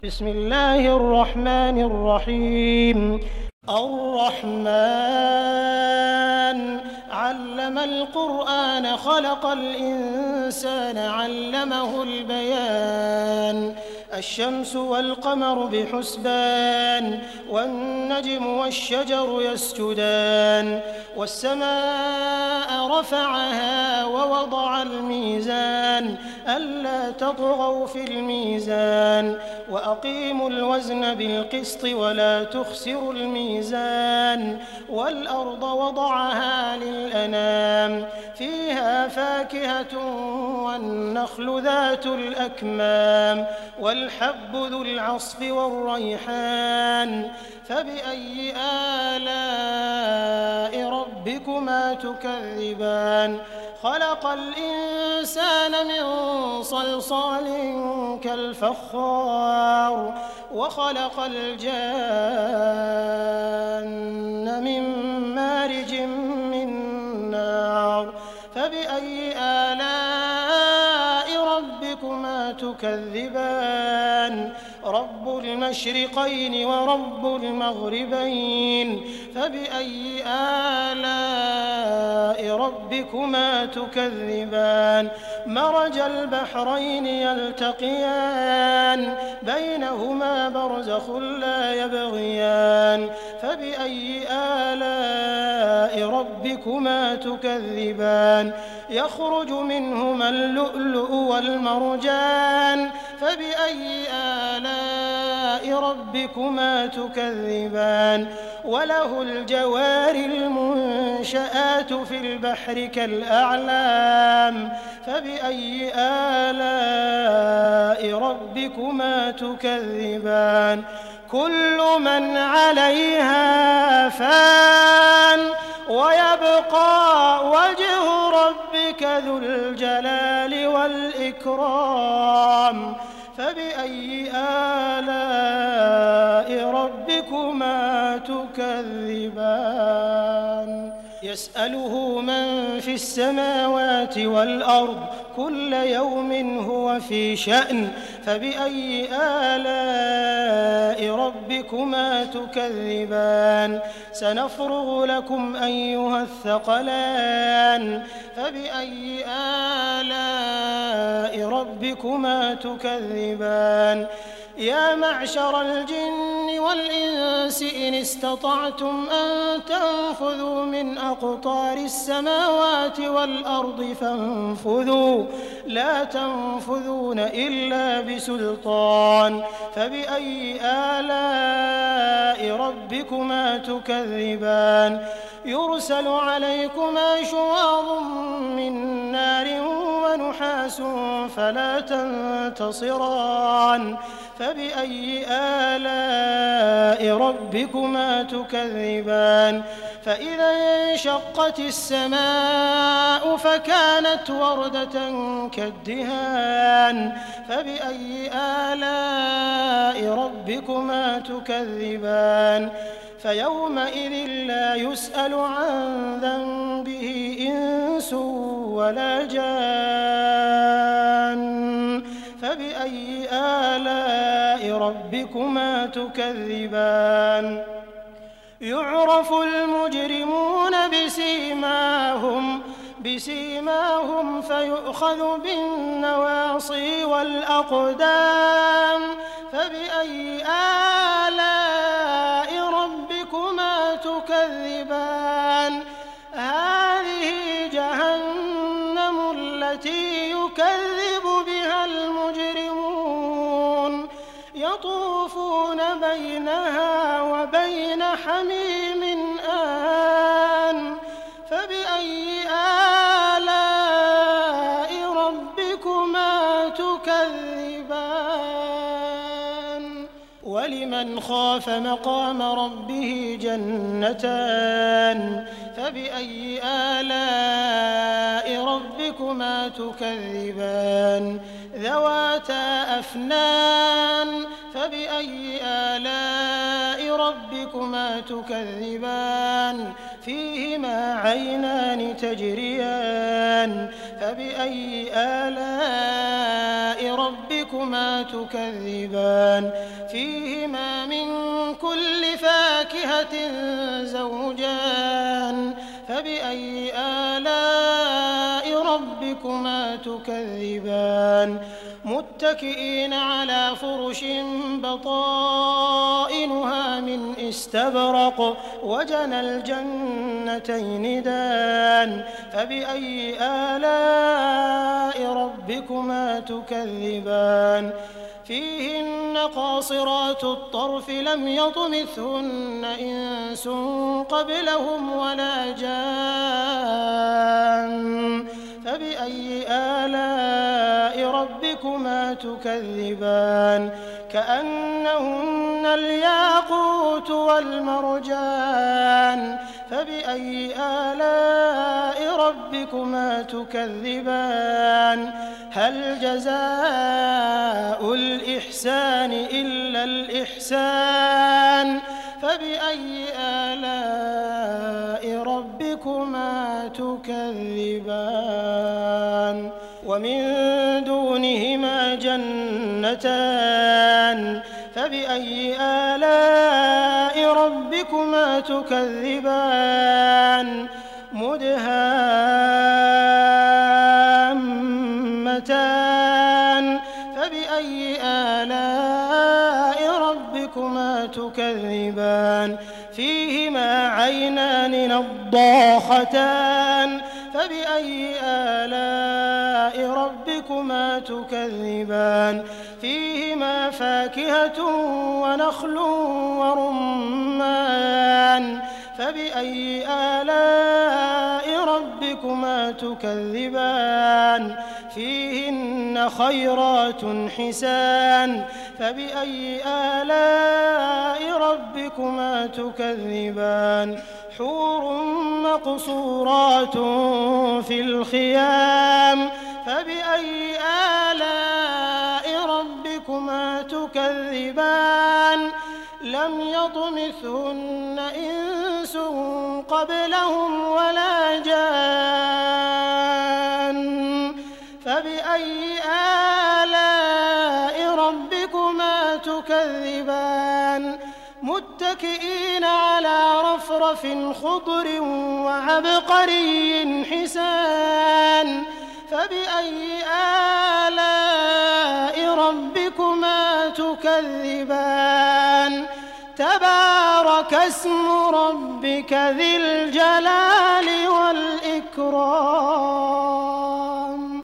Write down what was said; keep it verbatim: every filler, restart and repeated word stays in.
بسم الله الرحمن الرحيم الرحمن علم القرآن خلق الإنسان علمه البيان الشمس والقمر بحسبان والنجم والشجر يسجدان والسماء رفعها ووضع الميزان ألا تطغوا في الميزان وأقيموا الوزن بالقسط ولا تخسروا الميزان والأرض وضعها للأنام فيها فاكهة والنخل ذات الأكمام والحب ذو العصف والريحان فبأي آلاء ربكما تكذبان خلق الإنسان من صلصال كالفخار وخلق الجان من مارج من نار فبأي آلاء ربكما تكذبان رب المشرقين ورب المغربين فبأي آلاء ربكما تكذبان مرج البحرين يلتقيان بينهما برزخ لا يبغيان فبأي آلاء ربكما تكذبان يخرج منهما اللؤلؤ والمرجان فبأي آلاء ربكما تكذبان وله الجوار المنشآت في البحر كالأعلام فبأي آلاء ربكما تكذبان كل من عليها فان ويبقى وجه ربك ذو الجلال والإكرام فبأي آلاء ربكما تكذبان يسأله من في السماوات والأرض كل يوم هو في شأن فبأي آلاء ربكما تكذبان سنفرغ لكم أيها الثقلان فبأي آلاء ربكما تكذبان يا معشر الجن والإنس إن استطعتم أن تنفذوا من أقطار السماوات والأرض فانفذوا لا تنفذون إلا بسلطان فبأي آلاء ربكما تكذبان يرسل عليكما شواظ من نار ونحاس فلا تنتصران فبأي آلاء ربكما تكذبان فإذا انشقت السماء فكانت وردة كالدهان فبأي آلاء ربكما تكذبان فيومئذ لا يسأل عن ذنبه إنس ولا جان فبأي آلاء ربكما تكذبان يعرف المجرمون بسيماهم بسيماهم فيؤخذ بالنواصي والأقدام فبأي آلاء ربكما تكذبان هذه جهنم التي يكذب بها المجرمون يطوفون بينها وبين حميم آن فبأي آلاء ربكما تكذبان ولمن خاف مقام ربه جنتان فبأي آلاء ربكما تكذبان ذواتا أفنان فبأي آلاء ربكما تكذبان فيهما عينان تجريان فبأي آلاء ربكما تكذبان فيهما من كل فاكهة زوجان فبأي آلاء ربكما تكذبان متكئين على فرش بطائنها من استبرق وجنى الجنتين دان فبأي آلاء ربكما تكذبان فيهن قاصرات الطرف لم يطمثهن إنس قبلهم ولا جان فبأي آلاء ربكما تكذبان كأنهن الياقوت والمرجان فبأي آلاء ربكما تكذبان هل جزاء الإحسان إلا الإحسان فبأي آلاء ربكما تكذبان ومن دونهما جنتان فبأي آلاء ربكما تكذبان مدهامتان فبأي آلاء ربكما تكذبان فيهما عينان نضاختان فبأي آلاء ربكما تكذبان فيهما فاكهة ونخل ورمان فبأي آلاء ربكما تكذبان فيهن خيرات حسان فبأي آلاء ربكما تكذبان حور مقصورات في الخيام فبأي آلاء ربكما تكذبان لم يطمثهن إنس قبلهم ولا جان فبأي آلاء ربكما تكذبان متكئين على رفرف خضر وعبقري حسان فبأي آلاء ربكما تكذبان تبارك اسم ربك ذي الجلال والإكرام